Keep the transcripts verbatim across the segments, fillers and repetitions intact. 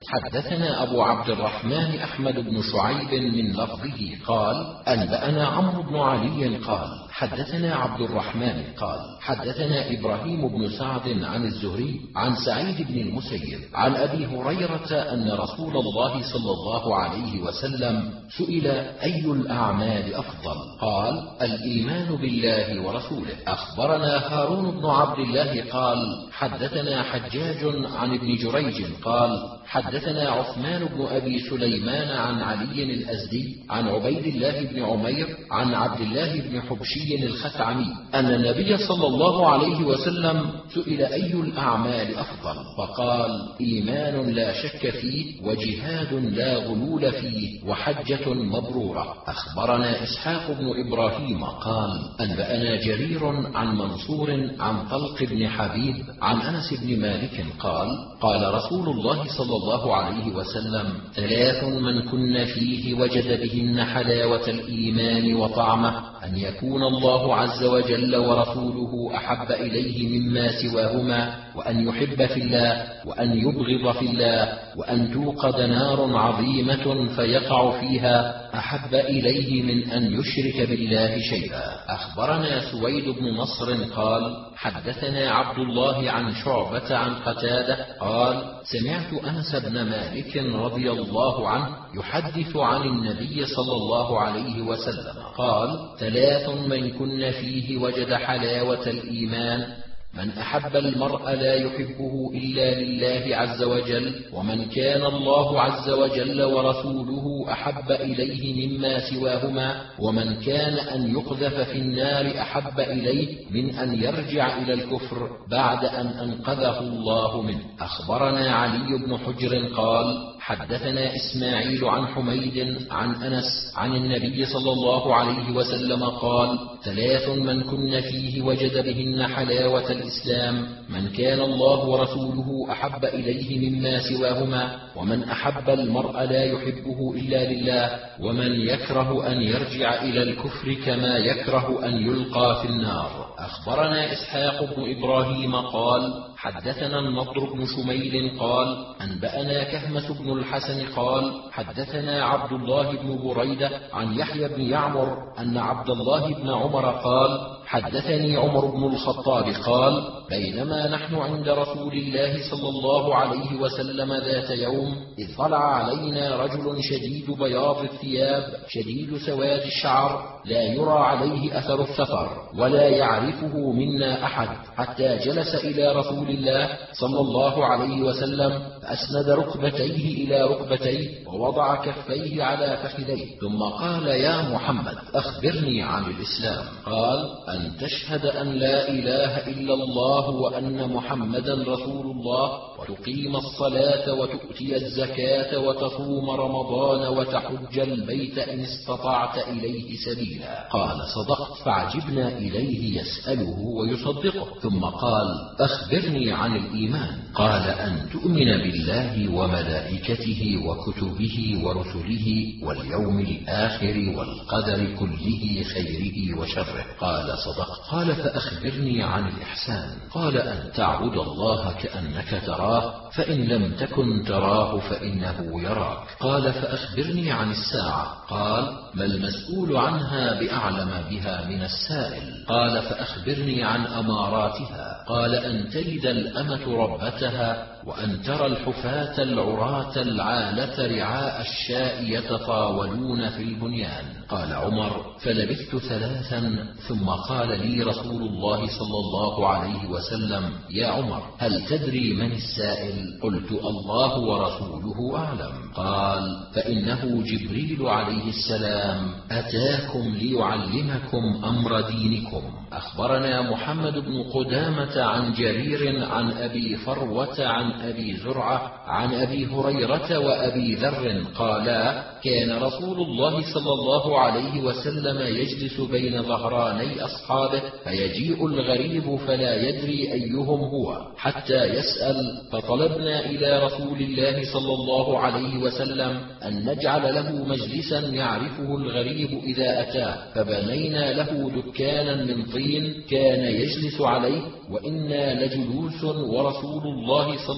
حدثنا أبو عبد الرحمن أحمد بن شعيب من لفظه قال أنبأنا عمرو بن علي قال حدثنا عبد الرحمن قال حدثنا إبراهيم بن سعد عن الزهري عن سعيد بن المسيب عن أبي هريرة أن رسول الله صلى الله عليه وسلم سئل أي الأعمال أفضل؟ قال الإيمان بالله ورسوله. أخبرنا هارون بن عبد الله قال حدثنا حجاج عن ابن جريج قال حدثنا عثمان بن أبي سليمان عن علي الأزدي عن عبيد الله بن عمير عن عبد الله بن حبشي الخثعمي أن النبي صلى الله عليه وسلم سئل أي الأعمال أفضل؟ فقال إيمان لا شك فيه وجهاد لا غلول فيه وحجة مبرورة. أخبرنا إسحاق بن إبراهيم قال أنبأنا جرير عن منصور عن طلق بن حبيب عن أنس بن مالك قال قال رسول الله صلى الله عليه وسلم ثلاث من كن فيه وجد بهن حلاوة الإيمان وطعمه أن يكون الله عز وجل ورسوله أحب إليه مما سواهما وأن يحب في الله وأن يبغض في الله وأن توقد نار عظيمة فيقع فيها أحب إليه من أن يشرك بالله شيئا. أخبرنا سويد بن نصر قال حدثنا عبد الله عن شعبة عن قتادة قال سمعت أنس بن مالك رضي الله عنه يحدث عن النبي صلى الله عليه وسلم قال ثلاث من كن فيه وجد حلاوة الإيمان من أحب المرء لا يحبه إلا لله عز وجل ومن كان الله عز وجل ورسوله أحب إليه مما سواهما ومن كان أن يقذف في النار أحب إليه من أن يرجع إلى الكفر بعد أن أنقذه الله منه. أخبرنا علي بن حجر قال حدثنا إسماعيل عن حميد عن أنس عن النبي صلى الله عليه وسلم قال ثلاث من كن فيه وجد بهن حلاوة الإسلام من كان الله ورسوله أحب إليه مما سواهما ومن أحب المرء لا يحبه إلا لله ومن يكره أن يرجع إلى الكفر كما يكره أن يلقى في النار. أخبرنا إسحاق بن إبراهيم قال حدثنا النضر بن شميل قال أنبأنا كهمة بن الحسن قال حدثنا عبد الله بن بريدة عن يحيى بن يعمر أن عبد الله بن عمر قال حدثني عمر بن الخطاب قال بينما نحن عند رسول الله صلى الله عليه وسلم ذات يوم إذ طلع علينا رجل شديد بياض الثياب شديد سواد الشعر لا يرى عليه أثر السفر ولا يعرفه منا أحد حتى جلس إلى رسول الله صلى الله عليه وسلم فأسند ركبتيه إلى ركبتيه ووضع كفيه على فخذيه ثم قال يا محمد أخبرني عن الإسلام. قال أن تشهد أن لا إله إلا الله وأن محمدا رسول الله وتقيم الصلاة وتؤتي الزكاة وتصوم رمضان وتحج البيت إن استطعت إليه سبيلا. قال صدقت فعجبنا إليه يسأله ويصدقه ثم قال أخبرني عن الإيمان. قال أن تؤمن بالله وملائكته وكتبه ورسله واليوم الآخر والقدر كله خيره وشره. قال صدقت. قال فأخبرني عن الإحسان. قال أن تعبد الله كأنك تراه فإن لم تكن تراه فإنه يراك. قال فأخبرني عن الساعة. قال ما المسؤول عنها بأعلم بها من السائل. قال فأخبرني عن أماراتها. قال أن تلد الأمة ربتها وأن ترى الحفاة العراة العالة رعاء الشاء يتطاولون في البنيان. قال عمر فلبثت ثلاثا ثم قال لي رسول الله صلى الله عليه وسلم يا عمر هل تدري من السائل؟ قلت الله ورسوله أعلم. قال فإنه جبريل عليه السلام أتاكم ليعلمكم أمر دينكم. أخبرنا محمد بن قدامة عن جرير عن أبي فروة عن أبي زرعة عن أبي هريرة وأبي ذر قالا كان رسول الله صلى الله عليه وسلم يجلس بين ظهراني أصحابه فيجيء الغريب فلا يدري أيهم هو حتى يسأل فطلبنا إلى رسول الله صلى الله عليه وسلم أن نجعل له مجلسا يعرفه الغريب إذا أتاه فبنينا له دكانا من طين كان يجلس عليه وإنا لجلوس ورسول الله صلى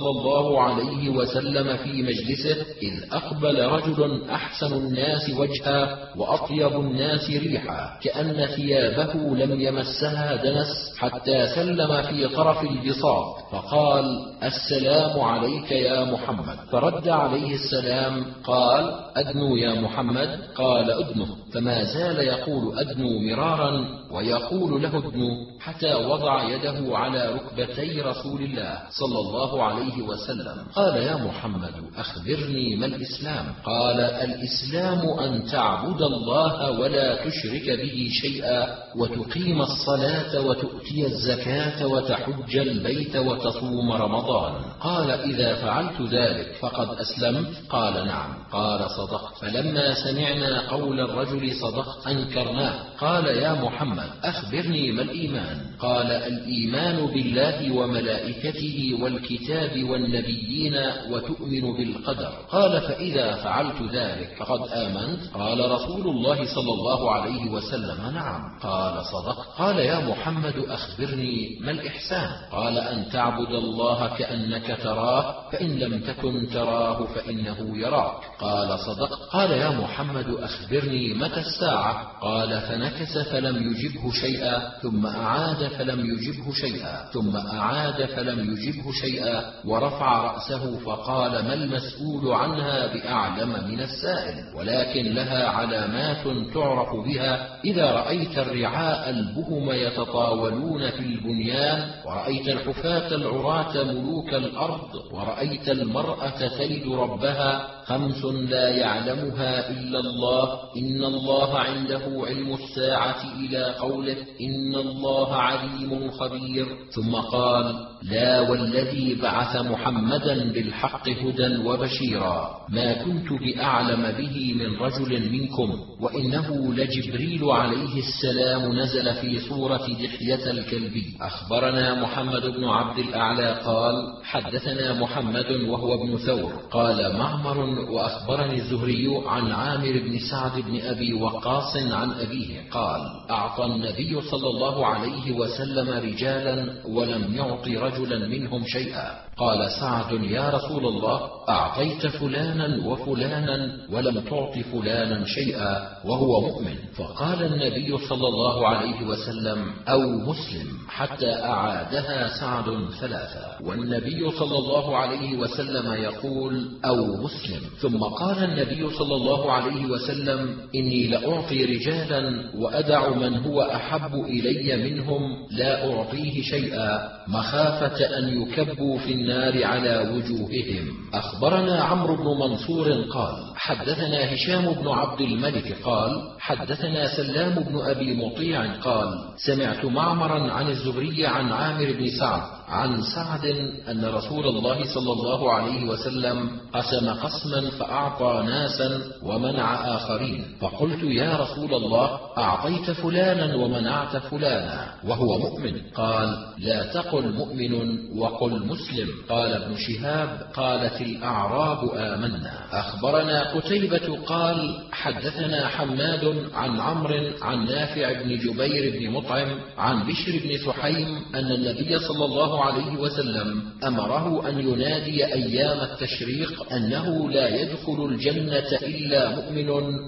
صلى الله عليه وسلم في مجلسه إذ أقبل رجل أحسن الناس وجها وأطيب الناس ريحا كأن ثيابه لم يمسها دنس، حتى سلم في طرف البساط فقال: السلام عليك يا محمد. فرد عليه السلام قال: أدنو يا محمد. قال: أدنه. فما زال يقول أدنو مرارا ويقول له ادنو حتى وضع يده على ركبتي رسول الله صلى الله عليه وسلم. قال: يا محمد أخبرني ما الإسلام؟ قال: الإسلام أن تعبد الله ولا تشرك به شيئا وتقيم الصلاة وتؤتي الزكاة وتحج البيت وتصوم رمضان. قال: إذا فعلت ذلك فقد أسلمت؟ قال: نعم. قال: صدقت. فلما سمعنا قول الرجل صدقت أنكرناه. قال: يا محمد أخبرني ما الإيمان؟ قال: الإيمان بالله وملائكته والكتاب والنبيين وتؤمن بالقدر. قال: فإذا فعلت ذلك فقد آمنت؟ قال رسول الله صلى الله عليه وسلم: نعم. قال: صدقت. قال: يا محمد أخبرني ما الإحسان؟ قال: أن تعبد الله كأنك تراه فإن لم تكن تراه فإنه يراك. قال: صدقت. قال: يا محمد أخبرني متى الساعة؟ قال: فنكس فلم يجبه شيئا ثم أعاد فلم يجبه شيئا ثم أعاد فلم يجبه شيئا ورفع رأسه فقال: ما المسؤول عنها بأعلم من السائل، ولكن لها علامات تعرف بها. إذا رأيت الرعاء البهم يتطاولون في البنيان، ورأيت الحفاة العراة ملوك الأرض، ورأيت المرأة تلد ربها، خمس لا يعلمها إلا الله: إن الله عنده علم الساعة إلى قوله: إن الله عليم خبير. ثم قال: لا والذي بعث محمدا بالحق هدى وبشيرا ما كنت بأعلم به من رجل منكم، وإنه لجبريل عليه السلام نزل في صورة دحية الكلبي. أخبرنا محمد بن عبد الأعلى قال: حدثنا محمد وهو ابن ثور قال: معمر وأخبرني الزهري عن عامر بن سعد بن أبي وقاص عن أبيه قال: أعطى النبي صلى الله عليه وسلم رجالا ولم يعط رجلا منهم شيئا. قال سعد: يا رسول الله، أعطيت فلانا وفلانا ولم تعط فلانا شيئا وهو مؤمن. فقال النبي صلى الله عليه وسلم: أو مسلم، حتى أعادها سعد ثلاثا. والنبي صلى الله عليه وسلم يقول: أو مسلم. ثم قال النبي صلى الله عليه وسلم: إني لأعطي رجالا وأدع من هو أحب إلي منهم لا أعطيه شيئا مخافة أن يكبوا في النار على وجوههم. أخبرنا عمرو بن منصور قال: حدثنا هشام بن عبد الملك قال: حدثنا سلام بن أبي مطيع قال: سمعت معمرا عن الزهري عن عامر بن سعد عن سعد أن رسول الله صلى الله عليه وسلم قسم قسما فأعطى ناسا ومنع آخرين. فقلت: يا رسول الله، أعطيت فلانا ومنعت فلانا وهو مؤمن. قال: لا تقل مؤمن وقل مسلم. قال ابن شهاب: قالت الأعراب آمنا. أخبرنا قتيبة قال: حدثنا حماد عن عمرو عن نافع بن جبير بن مطعم عن بشر بن سحيم أن النبي صلى الله عليه وسلم أمره أن ينادي أيام التشريق أنه لا يدخل الجنة إلا مؤمن،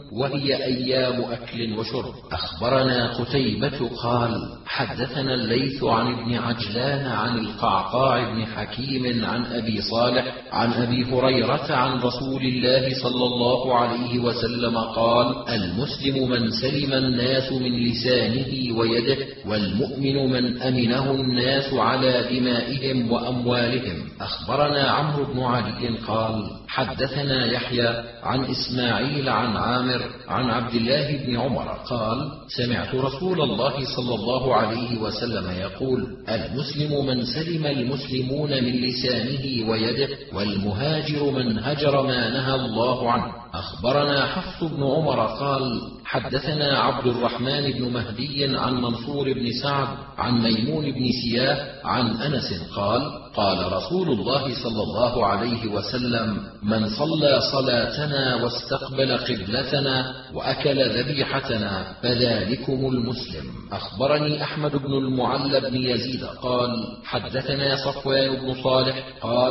وهي أيام أكل وشرب. أخبرنا قتيبة قال: حدثنا الليث عن ابن عجلان عن القعقاع بن حكيم عن أبي صالح عن أبي هريرة عن رسول الله صلى الله عليه وسلم قال: المسلم من سلم الناس من لسانه ويده، والمؤمن من أمنه الناس على دمائهم وأموالهم. أخبرنا عمرو بن علي قال: حدثنا يحيى عن إسماعيل عن عامر عن عبد الله بن عمر قال: سمعت رسول الله صلى الله عليه وسلم يقول: المسلم من سلم المسلمون من لسانه ويده، والمهاجر من هجر ما نهى الله عنه. أخبرنا حفص بن عمر قال: حدثنا عبد الرحمن بن مهدي عن منصور بن سعد عن ميمون بن سياه عن أنس قال: قال رسول الله صلى الله عليه وسلم: من صلى صلاتنا واستقبل قبلتنا وأكل ذبيحتنا فذلكم المسلم. أخبرني أحمد بن المعلى بن يزيد قال: حدثنا صفوان بن صالح قال: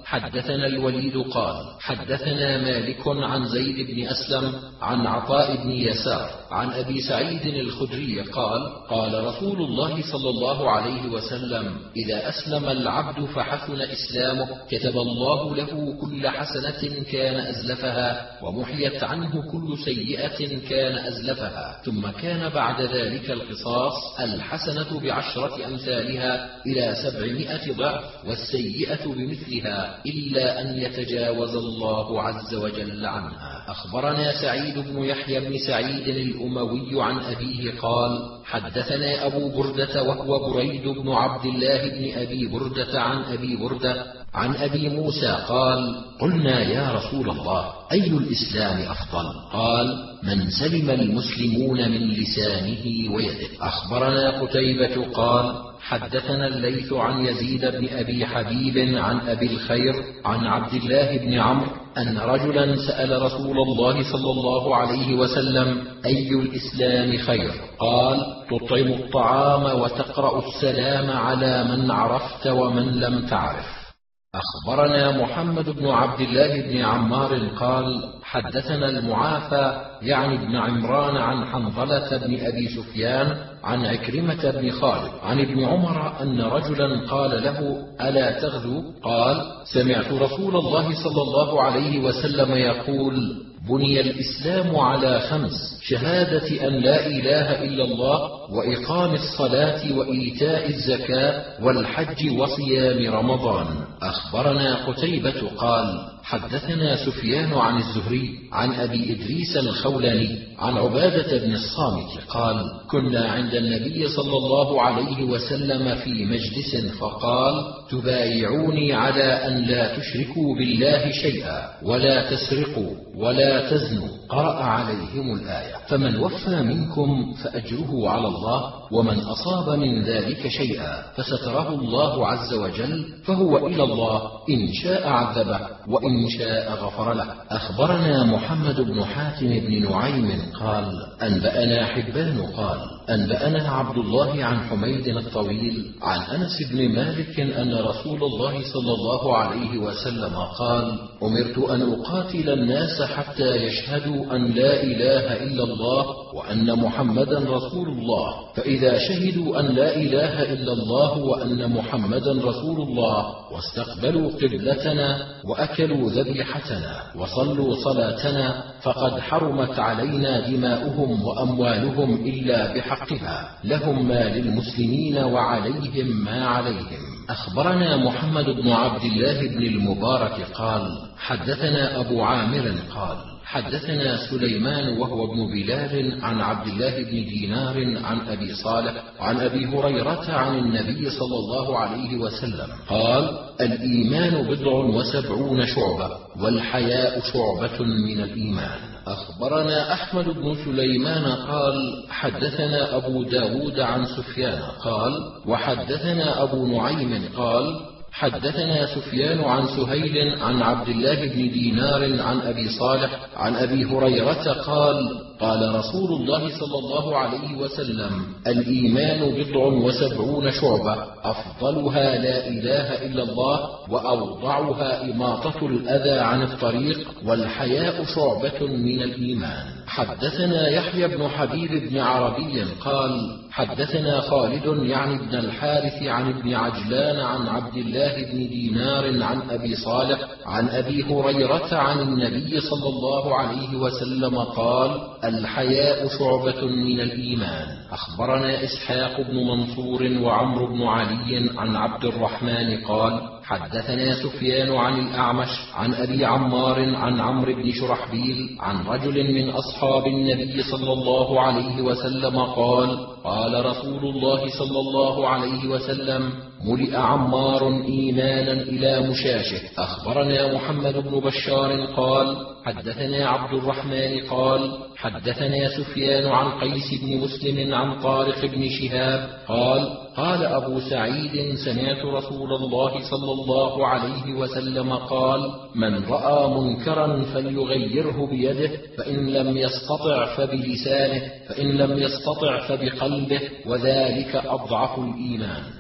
حدثنا الوليد قال حدثنا مالك عن زيد بن أسلم عن عطاء بن يسار عن أبي سعيد الخدري قال قال رسول الله صلى الله عليه وسلم إذا أسلم العبد فحسن إسلامه كتب الله له كل حسنة كان أزلفها ومحيت عنه كل سيئة كان أزلفها، ثم كان بعد ذلك القصاص الحسنة بعشرة أمثالها إلى سبعمائة ضعف والسيئة بمثلها إلا أن يتجاوز الله عز وجل عنها. أخبرنا سعيد بن يحيى بن سعيد الأموي عن أبيه قال حدثنا أبو بردة وهو بريد بن عبد الله بن أبي بردة عن أبي بردة عن أبي موسى قال قلنا يا رسول الله أي الإسلام أفضل؟ قال من سلم المسلمون من لسانه ويده. أخبرنا قتيبة قال حدثنا الليث عن يزيد بن أبي حبيب عن أبي الخير عن عبد الله بن عمرو أن رجلا سأل رسول الله صلى الله عليه وسلم أي الإسلام خير؟ قال تطعم الطعام وتقرأ السلام على من عرفت ومن لم تعرف. أخبرنا محمد بن عبد الله بن عمار قال حدثنا المعافى يعني بن عمران عن حنظلة بن أبي سفيان عن عكرمة بن خالد عن ابن عمر أن رجلا قال له ألا تغزو؟ قال سمعت رسول الله صلى الله عليه وسلم يقول بني الإسلام على خمس شهادة أن لا إله إلا الله وإقام الصلاة وإيتاء الزكاة والحج وصيام رمضان. أخبرنا قتيبة قال حدثنا سفيان عن الزهري عن أبي إدريس الخولاني عن عبادة بن الصامت قال كنا عند النبي صلى الله عليه وسلم في مجلس فقال تبايعوني على أن لا تشركوا بالله شيئا ولا تسرقوا ولا تزنوا. قرأ عليهم الآية فمن وفى منكم فأجره على الله ومن أصاب من ذلك شيئا فستره الله عز وجل فهو إلى الله إن شاء عذبه وإن شاء غفر له. أخبرنا محمد بن حاتم بن نعيم قال أنبأنا حبان قال أنبأنا عبد الله عن حميد الطويل عن أنس بن مالك أن رسول الله صلى الله عليه وسلم قال أمرت أن أقاتل الناس حتى يشهدوا أن لا إله إلا الله وأن محمدا رسول الله، فإذا شهدوا أن لا إله إلا الله وأن محمدا رسول الله واستقبلوا قبلتنا وأكلوا ذبيحتنا وصلوا صلاتنا فقد حرمت علينا دماؤهم وأموالهم إلا بحقها، لهم ما للمسلمين وعليهم ما عليهم. أخبرنا محمد بن عبد الله بن المبارك قال حدثنا أبو عامر قال حدثنا سليمان وهو ابن بلال عن عبد الله بن دينار عن أبي صالح عن أبي هريرة عن النبي صلى الله عليه وسلم قال الإيمان بضع وسبعون شعبة والحياء شعبة من الإيمان. أخبرنا أحمد بن سليمان قال حدثنا أبو داود عن سفيان قال وحدثنا أبو نعيم قال حدثنا سفيان عن سهيل عن عبد الله بن دينار عن أبي صالح عن أبي هريرة قال قال رسول الله صلى الله عليه وسلم الإيمان بضع وسبعون شعبة أفضلها لا إله إلا الله وأوضعها إماطة الأذى عن الطريق والحياء شعبة من الإيمان. حدثنا يحيى بن حبيب بن عربي قال حدثنا خالد يعني ابن الحارث عن ابن عجلان عن عبد الله بن دينار عن أبي صالح عن أبي هريرة عن النبي صلى الله عليه وسلم قال الحياء شعبة من الإيمان. أخبرنا إسحاق بن منصور وعمرو بن علي عن عبد الرحمن قال حدثنا سفيان عن الأعمش عن أبي عمار عن عمرو بن شرحبيل عن رجل من أصحاب النبي صلى الله عليه وسلم قال قال رسول الله صلى الله عليه وسلم ملئ عمار إيمانا إلى مشاشه. أخبرنا محمد بن بشار قال حدثنا عبد الرحمن قال حدثنا سفيان عن قيس بن مسلم عن طارق بن شهاب قال قال أبو سعيد سمعت رسول الله صلى الله عليه وسلم قال من رأى منكرا فليغيره بيده فإن لم يستطع فبلسانه فإن لم يستطع فبقلبه وذلك أضعف الإيمان.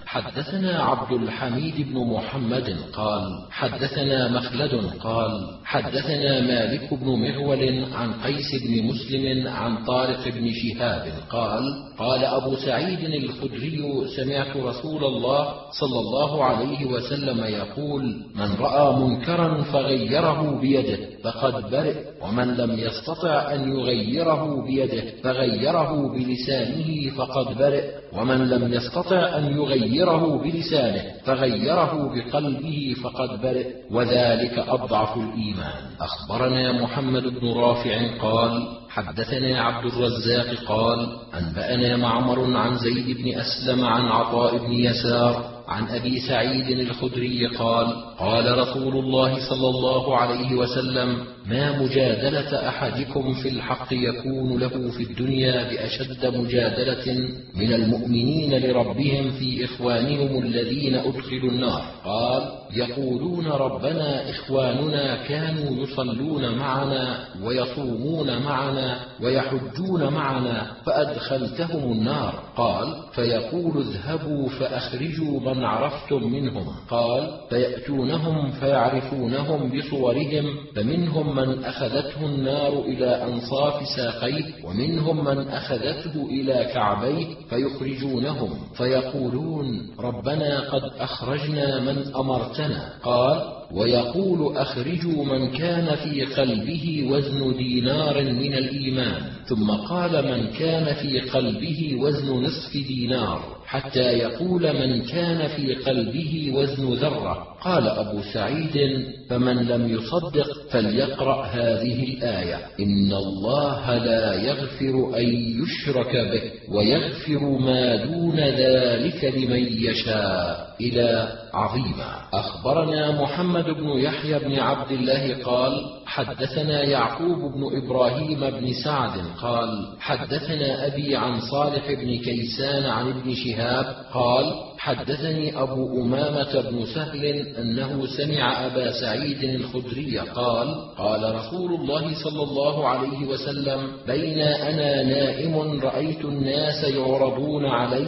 حدثنا عبد الحميد بن محمد قال حدثنا مخلد قال حدثنا مالك بن مغول عن قيس بن مسلم عن طارق بن شهاب قال قال أبو سعيد الخدري سمعت رسول الله صلى الله عليه وسلم يقول من رأى منكرا فغيره بيده فقد برئ ومن لم يستطع أن يغيره بيده فغيره بلسانه فقد برئ ومن لم يستطع أن يغيره بلسانه فغيره بقلبه فقد برئ وذلك أضعف الإيمان. أخبرنا محمد بن رافع قال حدثنا عبد الرزاق قال أنبأنا معمر عن زيد بن أسلم عن عطاء بن يسار عن أبي سعيد الخدري قال قال رسول الله صلى الله عليه وسلم ما مجادلة أحدكم في الحق يكون له في الدنيا بأشد مجادلة من المؤمنين لربهم في إخوانهم الذين أدخلوا النار. قال يقولون ربنا إخواننا كانوا يصلون معنا ويصومون معنا ويحجون معنا فأدخلتهم النار. قال فيقول اذهبوا فأخرجوا من عرفتم منهم. قال فيأتونهم فيعرفونهم بصورهم فمنهم من أخذته النار إلى أنصاف ساقيه ومنهم من أخذته إلى كعبيه فيخرجونهم فيقولون ربنا قد أخرجنا من أمرتنا. قال ويقول أخرجوا من كان في قلبه وزن دينار من الإيمان. ثم قال من كان في قلبه وزن نصف دينار حتى يقول من كان في قلبه وزن ذرة. قال أبو سعيد فمن لم يصدق فليقرأ هذه الآية إن الله لا يغفر أن يشرك به ويغفر ما دون ذلك لمن يشاء إلى عظيما. أخبرنا محمد بن يحيى بن عبد الله قال حدثنا يعقوب بن إبراهيم بن سعد قال حدثنا أبي عن صالح بن كيسان عن ابن شهاب قال حدثني أبو أمامة بن سهل أنه سمع أبا سعيد الخدري قال قال رسول الله صلى الله عليه وسلم بين أنا نائم رأيت الناس يعرضون علي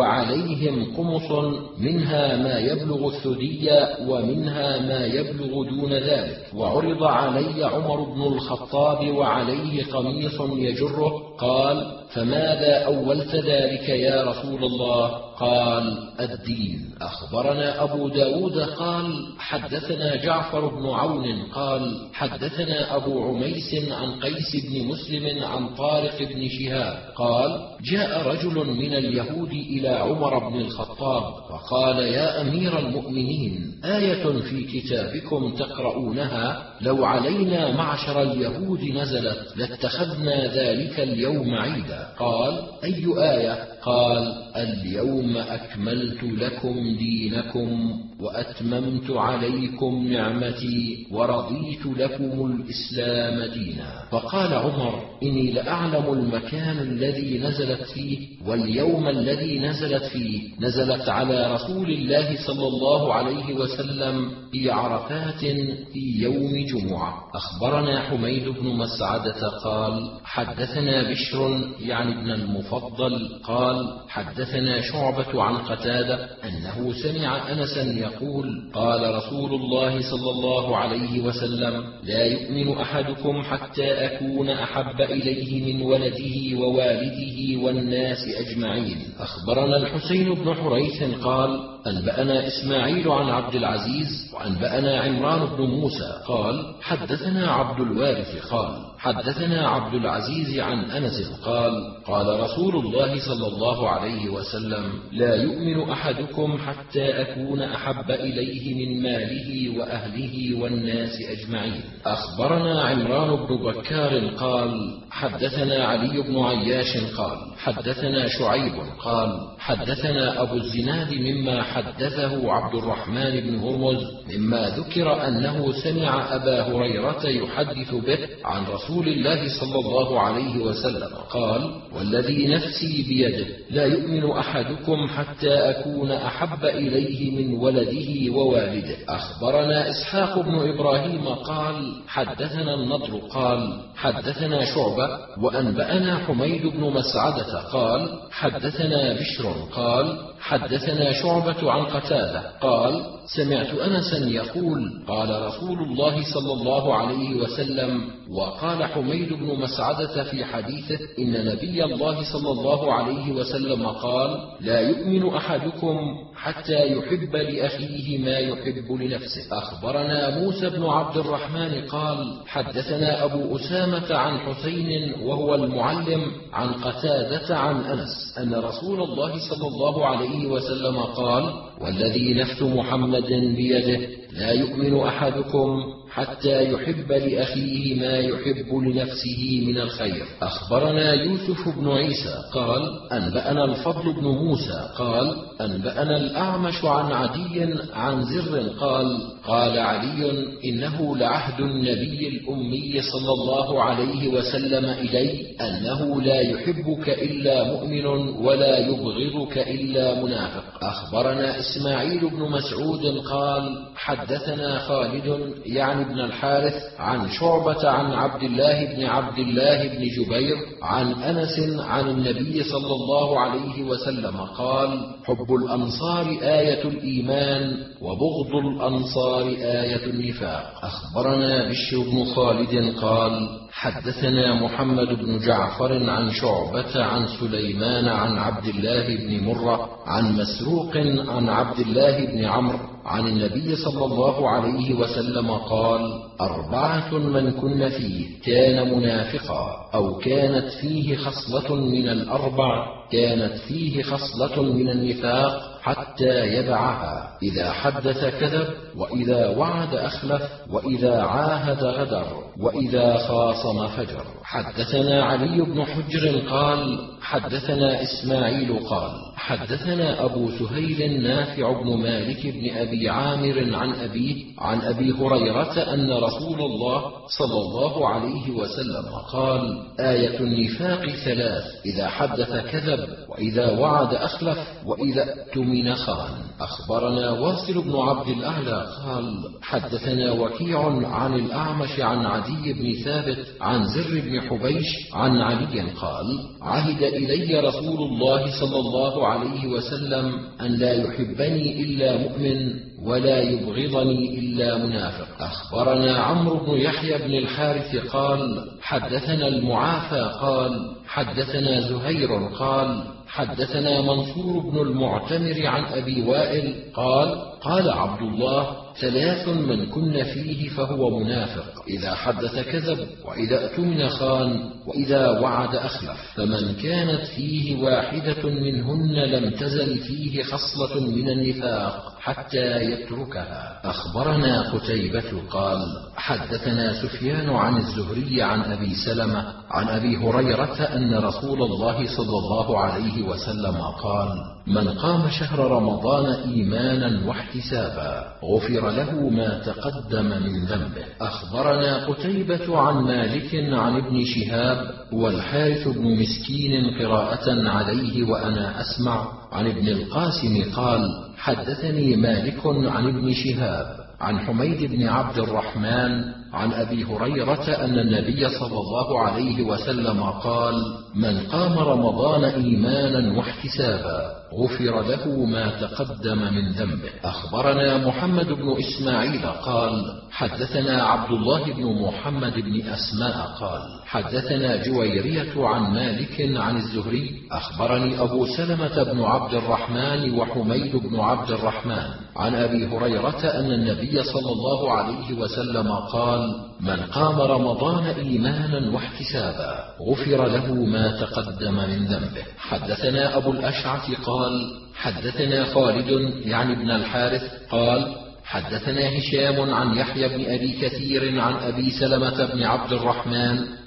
وعليهم قمص منها ما يبلغ الثدي ومنها ما يبلغ دون ذلك وعرض علي عمر بن الخطاب وعليه قميص يجره. قال فماذا أولت ذلك يا رسول الله؟ قال الدين. أخبرنا أبو داود قال حدثنا جعفر بن عون قال حدثنا أبو عميس عن قيس بن مسلم عن طارق بن شهاب قال جاء رجل من اليهود إلى عمر بن الخطاب فقال يا أمير المؤمنين آية في كتابكم تقرؤونها لو علينا معشر اليهود نزلت لاتخذنا ذلك اليوم عيدا. قال أي آية؟ قال اليوم أكملت لكم دينكم وأتممت عليكم نعمتي ورضيت لكم الإسلام دينا. فقال عمر إني لأعلم المكان الذي نزلت فيه واليوم الذي نزلت فيه نزلت على رسول الله صلى الله عليه وسلم في عرفات في يوم جمعة. أخبرنا حميد بن مسعدة قال حدثنا بشر يعني ابن المفضل قال حدثنا شعبة عن قتادة أنه سمع أنسا يقول قال رسول الله صلى الله عليه وسلم لا يؤمن أحدكم حتى أكون أحب إليه من ولده ووالده والناس أجمعين. أخبرنا الحسين بن حريث قال أنبأنا إسماعيل عن عبد العزيز وأنبأنا عمران بن موسى قال حدثنا عبد الوارث قال حدثنا عبد العزيز عن أنس قال قال رسول الله صلى الله عليه وسلم لا يؤمن أحدكم حتى أكون أحب إليه من ماله وأهله والناس أجمعين. أخبرنا عمران بن بكار قال حدثنا علي بن عياش قال حدثنا شعيب قال حدثنا أبو الزناد مما حدثه عبد الرحمن بن هرمز مما ذكر أنه سمع أبا هريرة هريرة يحدث به عن رسول الله صلى الله عليه وسلم قال: والذي نفسي بيده لا يؤمن أحدكم حتى أكون أحب إليه من ولده ووالده. أخبرنا إسحاق بن إبراهيم قال: حدثنا النضر قال: حدثنا شعبة وأنبأنا حميد بن مسعدة قال: حدثنا بشر قال: حدثنا شعبة عن قتادة قال: سمعت أنسا يقول: قال رسول الله صلى الله عليه وسلم. وقال حميد بن مسعدة في حديثه: إن نبي الله صلى الله عليه وسلم قال: لا يؤمن أحدكم حتى يحب لأخيه ما يحب لنفسه. أخبرنا موسى بن عبد الرحمن قال: حدثنا أبو أسامة عن حسين وهو المعلم عن قتادة عن أنس أن رسول الله صلى الله عليه وسلم قال: والذي نفس محمد بيده لا يؤمن أحدكم حتى يحب لأخيه ما يحب لنفسه من الخير. أخبرنا يوسف بن عيسى قال: أنبأنا الفضل بن موسى قال: أنبأنا الأعمش عن عدي عن زر قال: قال علي: إنه لعهد النبي الأمي صلى الله عليه وسلم إلي أنه لا يحبك إلا مؤمن ولا يبغضك إلا منافق. أخبرنا إسماعيل بن مسعود قال: حدثنا خالد يعني بن الحارث عن شعبة عن عبد الله بن عبد الله بن جبير عن أنس عن النبي صلى الله عليه وسلم قال: حب الأنصار آية الإيمان وبغض الأنصار آية النفاق. أخبرنا بشر بن خالد قال: حدثنا محمد بن جعفر عن شعبة عن سليمان عن عبد الله بن مرة عن مسروق عن عبد الله بن عمرو عن النبي صلى الله عليه وسلم قال: أربعة من كن فيه كان منافقا، أو كانت فيه خصلة من الأربع كانت فيه خصلة من النفاق حتى يدعها: إذا حدث كذب، وإذا وعد أخلف، وإذا عاهد غدر، وإذا خاصم فجر. حدثنا علي بن حجر قال: حدثنا إسماعيل قال: حدثنا أبو سهيل نافع بن مالك بن أبي عامر عن أبيه عن أبي هريرة أن رسول الله صلى الله عليه وسلم قال: آية النفاق ثلاث: إذا حدث كذب، وإذا وعد أخلف، وإذا اؤتمن خان. أخبرنا واصل بن عبد الأعلى قال: حدثنا وكيع عن الأعمش عن عدي بن ثابت عن زر بن حبيش عن علي قال: عهد إلي رسول الله صلى الله عليه وسلم أن لا يحبني إلا مؤمن ولا يبغضني إلا منافق. أخبرنا عمرو بن يحيى بن الحارث قال: حدثنا المعافى قال: حدثنا زهير قال: حدثنا منصور بن المعتمر عن أبي وائل قال: قال عبد الله: ثلاث من كن فيه فهو منافق: إذا حدث كذب، وإذا اؤتمن خان، وإذا وعد أخلف. فمن كانت فيه واحدة منهن لم تزل فيه خصلة من النفاق حتى يتركها. أخبرنا قتيبة قال: حدثنا سفيان عن الزهري عن أبي سلمة عن أبي هريرة أن رسول الله صلى الله عليه وسلم قال: من قام شهر رمضان إيمانا واحتسابا غفر له ما تقدم من ذنبه. أخبرنا قتيبة عن مالك عن ابن شهاب والحارث بن مسكين قراءة عليه وأنا أسمع عن ابن القاسم قال: حدثني مالك عن ابن شهاب عن حميد بن عبد الرحمن عن أبي هريرة أن النبي صلى الله عليه وسلم قال: من قام رمضان إيمانا واحتسابا غفر له ما تقدم من ذنبه. أخبرنا محمد بن إسماعيل قال: حدثنا عبد الله بن محمد بن أسماء قال: حدثنا جويرية عن مالك عن الزهري أخبرني أبو سلمة بن عبد الرحمن وحميد بن عبد الرحمن عن أبي هريرة أن النبي صلى الله عليه وسلم قال: من قام رمضان إيمانا واحتسابا غفر له ما تقدم من ذنبه. حدثنا أبو الأشعث قال: حدثنا خالد يعني ابن الحارث قال: حدثنا هشام عن يحيى بن أبي كثير عن أبي سلمة بن عبد الرحمن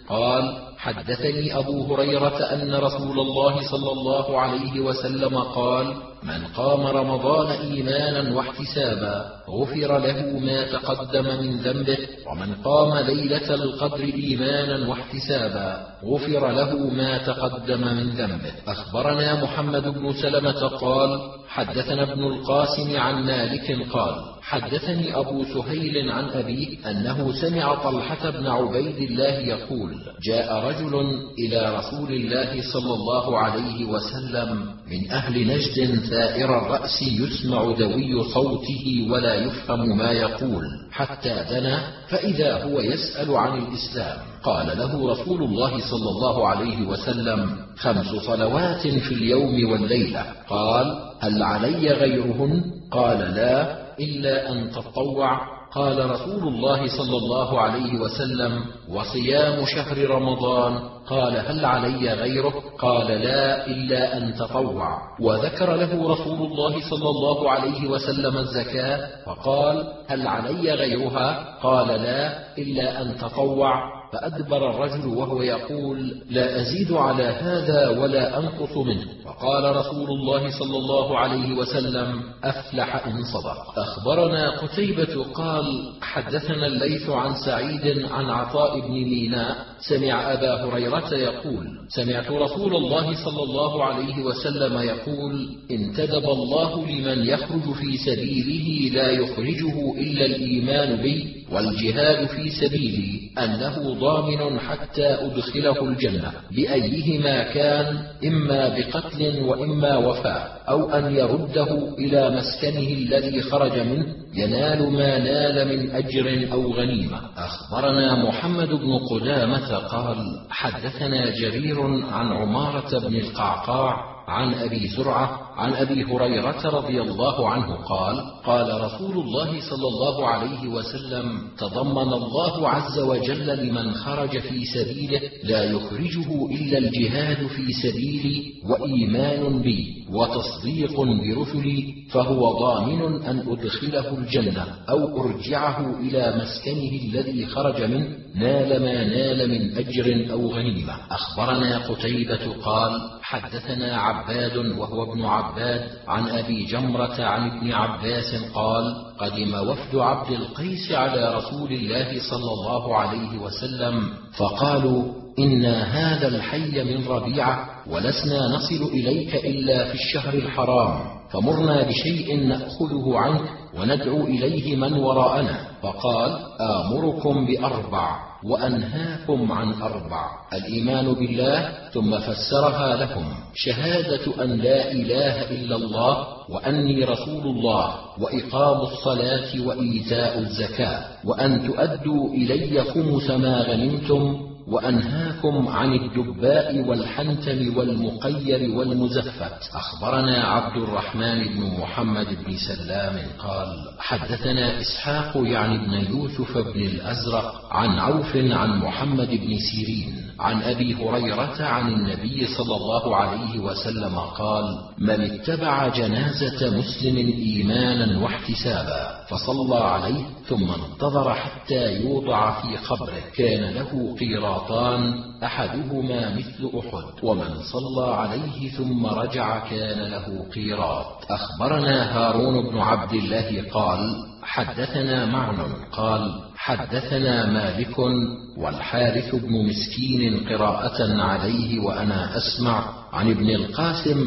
قال: حدثني أبو هريرة أن رسول الله صلى الله عليه وسلم قال: من قام رمضان إيمانا واحتسابا غفر له ما تقدم من ذنبه، ومن قام ليلة القدر إيمانا واحتسابا غفر له ما تقدم من ذنبه. أخبرنا محمد بن سلمة قال: حدثنا ابن القاسم عن مالك قال: حدثني أبو سهيل عن أبيه أنه سمع طلحة بن عبيد الله يقول: جاء رجل إلى رسول الله صلى الله عليه وسلم من أهل نجد ثائر الرأس يسمع دوي صوته ولا يفهم ما يقول، حتى دنا فإذا هو يسأل عن الإسلام. قال له رسول الله صلى الله عليه وسلم: خمس صلوات في اليوم والليلة. قال: هل علي غيرهن؟ قال: لا، إلا أن تطوع. قال رسول الله صلى الله عليه وسلم: وصيام شهر رمضان؟ قال: هل علي غيره؟ قال: لا، إلا أن تطوع. وذكر له رسول الله صلى الله عليه وسلم الزكاة، فقال: هل علي غيرها؟ قال: لا، إلا أن تطوع. فأدبر الرجل وهو يقول: لا أزيد على هذا ولا أنقص منه. فقال رسول الله صلى الله عليه وسلم: أفلح إن صدق. أخبرنا قتيبة قال: حدثنا الليث عن سعيد عن عطاء بن ميناء سمع أبا هريرة يقول: سمعت رسول الله صلى الله عليه وسلم يقول: انتدب الله لمن يخرج في سبيله لا يخرجه إلا الإيمان بي والجهاد في سبيلي أنه ضامن حتى أدخله الجنة بأيهما كان، إما بقتل وإما وفاء، أو أن يرده إلى مسكنه الذي خرج منه ينال ما نال من أجر أو غنيمة. أخبرنا محمد بن قدامة قال: حدثنا جرير عن عمارة بن القعقاع عن أبي زرعة عن أبي هريرة رضي الله عنه قال: قال رسول الله صلى الله عليه وسلم: تضمن الله عز وجل لمن خرج في سبيله لا يخرجه إلا الجهاد في سبيلي وإيمان بي وتصديق برسلي، فهو ضامن أن أدخله الجنة أو أرجعه إلى مسكنه الذي خرج منه نال ما نال من أجر أو غنيمة. أخبرنا قتيبة قال: حدثنا عباد وهو ابن عباد عن أبي جمرة عن ابن عباس قال: قدم وفد عبد القيس على رسول الله صلى الله عليه وسلم فقالوا: إنا هذا الحي من ربيعة ولسنا نصل إليك إلا في الشهر الحرام، فمرنا بشيء نأخذه عنك وندعو إليه من وراءنا. فقال: آمركم بأربع وأنهاكم عن أربع: الإيمان بالله، ثم فسرها لهم: شهادة أن لا إله إلا الله وأني رسول الله، وإقام الصلاة وإيتاء الزكاة، وأن تؤدوا إلي خمس ما غنمتم، وأنهاكم عن الدباء والحنتم والمقير والمزفت. أخبرنا عبد الرحمن بن محمد بن سلام قال: حدثنا إسحاق يعني بن يوسف بن الأزرق عن عوف عن محمد بن سيرين عن أبي هريرة عن النبي صلى الله عليه وسلم قال: من اتبع جنازة مسلم إيمانا واحتسابا فصلى عليه ثم انتظر حتى يوضع في قبره كان له قيراطان أحدهما مثل أحد، ومن صلى عليه ثم رجع كان له قيراط. أخبرنا هارون بن عبد الله قال: حدثنا معن قال: حدثنا مالك والحارث بن مسكين قراءة عليه وأنا أسمع عن ابن القاسم.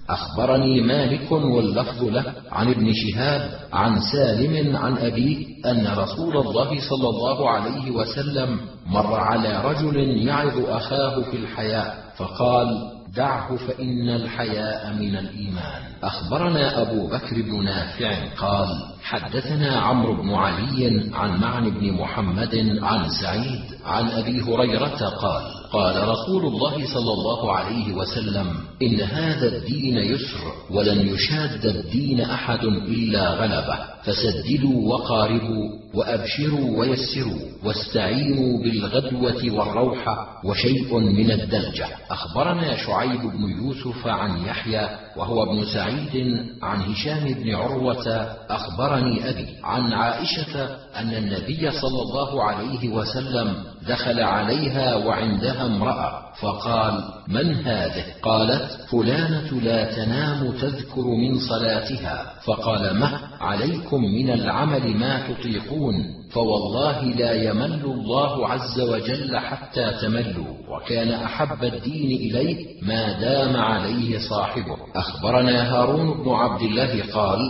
أخبرني مالك واللفظ له عن ابن شهاب عن سالم عن أبيه أن رسول الله صلى الله عليه وسلم مر على رجل يعظ أخاه في الحياء فقال: دعه فإن الحياء من الإيمان. أخبرنا أبو بكر بن نافع قال: حدثنا عمرو بن علي عن معن بن محمد عن سعيد عن أبي هريرة قال: قال رسول الله صلى الله عليه وسلم: إن هذا الدين يسر ولن يشاد الدين أحد إلا غلبه، فسددوا وقاربوا وأبشروا ويسروا واستعينوا بالغدوة والروحة وشيء من الدلجة. أخبرنا شعيب بن يوسف عن يحيى وهو ابن سعيد عن هشام بن عروة أخبرني أبي عن عائشة أن النبي صلى الله عليه وسلم دخل عليها وعندها امرأة فقال: من هذه؟ قالت: فلانة لا تنام تذكر من صلاتها. فقال: مه عليكم من العمل ما تطيقون، فوالله لا يمل الله عز وجل حتى تملوا، وكان أحب الدين إليه ما دام عليه صاحبه. أخبرنا هارون بن عبد الله قال: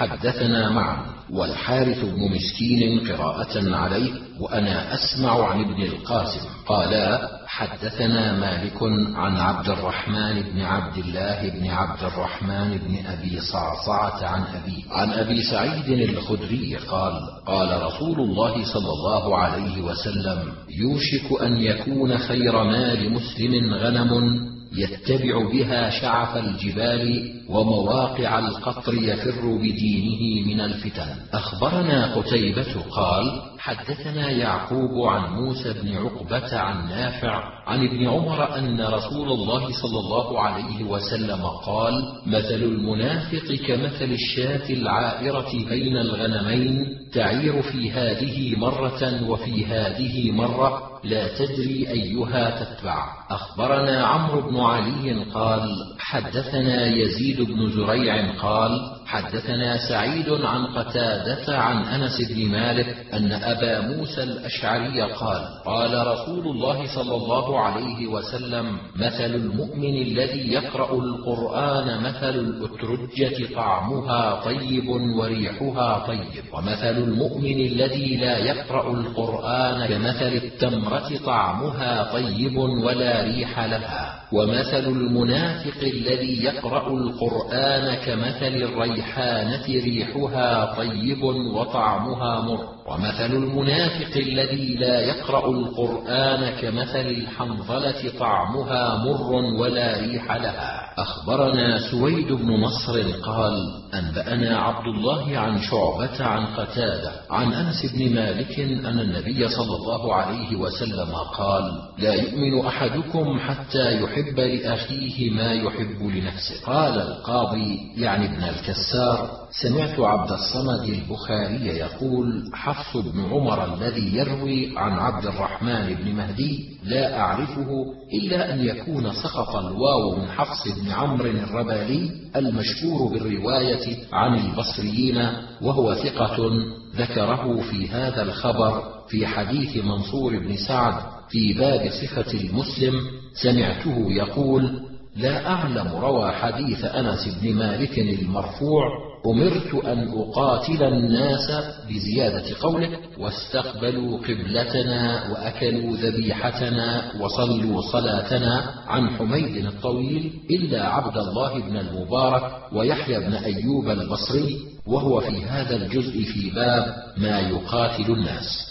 حدثنا معا، والحارث بن مسكين قراءة عليه، وأنا أسمع عن ابن القاسم قالا: حدثنا مالك عن عبد الرحمن بن عبد الله بن عبد الرحمن بن أبي صعصعة عن أبي عن أبي سعيد الخدري قال: قال رسول الله صلى الله عليه وسلم: يوشك أن يكون خير مال مسلم غنم يتبع بها شعف الجبال ومواقع القطر يفر بدينه من الفتن. أخبرنا قتيبة قال: حدثنا يعقوب عن موسى بن عقبة عن نافع عن ابن عمر أن رسول الله صلى الله عليه وسلم قال: مثل المنافق كمثل الشاة العائرة بين الغنمين، تعير في هذه مرة وفي هذه مرة، لا تدري أيها تتبع. أخبرنا عمرو بن علي قال: حدثنا يزيد بن زريع قال: حدثنا سعيد عن قتادة عن أنس بن مالك أن أبا موسى الأشعري قال: قال رسول الله صلى الله عليه وسلم: مثل المؤمن الذي يقرأ القرآن مثل الأترجة طعمها طيب وريحها طيب، ومثل المؤمن الذي لا يقرأ القرآن كمثل التمرة طعمها طيب ولا ريح لها، ومثل المنافق الذي يقرأ القرآن كمثل الريحانة ريحها طيب وطعمها مر، ومثل المنافق الذي لا يقرأ القرآن كمثل الحنظلة طعمها مر ولا ريح لها. أخبرنا سويد بن نصر قال: أنبأنا عبد الله عن شعبة عن قتادة عن أنس بن مالك أن النبي صلى الله عليه وسلم قال: لا يؤمن أحدكم حتى يحب لأخيه ما يحب لنفسه. قال القاضي يعني ابن الكسار: سمعت عبد الصمد البخاري يقول: حفص بن عمر الذي يروي عن عبد الرحمن بن مهدي لا أعرفه إلا أن يكون سقط الواو من حفص بن عمرو الربالي المشهور بالرواية عن البصريين، وهو ثقة، ذكره في هذا الخبر في حديث منصور بن سعد في باب صفة المسلم. سمعته يقول: لا أعلم روى حديث أنس بن مالك المرفوع: أمرت أن أقاتل الناس بزيادة قوله: واستقبلوا قبلتنا وأكلوا ذبيحتنا وصلوا صلاتنا، عن حميد الطويل، إلا عبد الله بن المبارك ويحيى بن أيوب البصري، وهو في هذا الجزء في باب ما يقاتل الناس.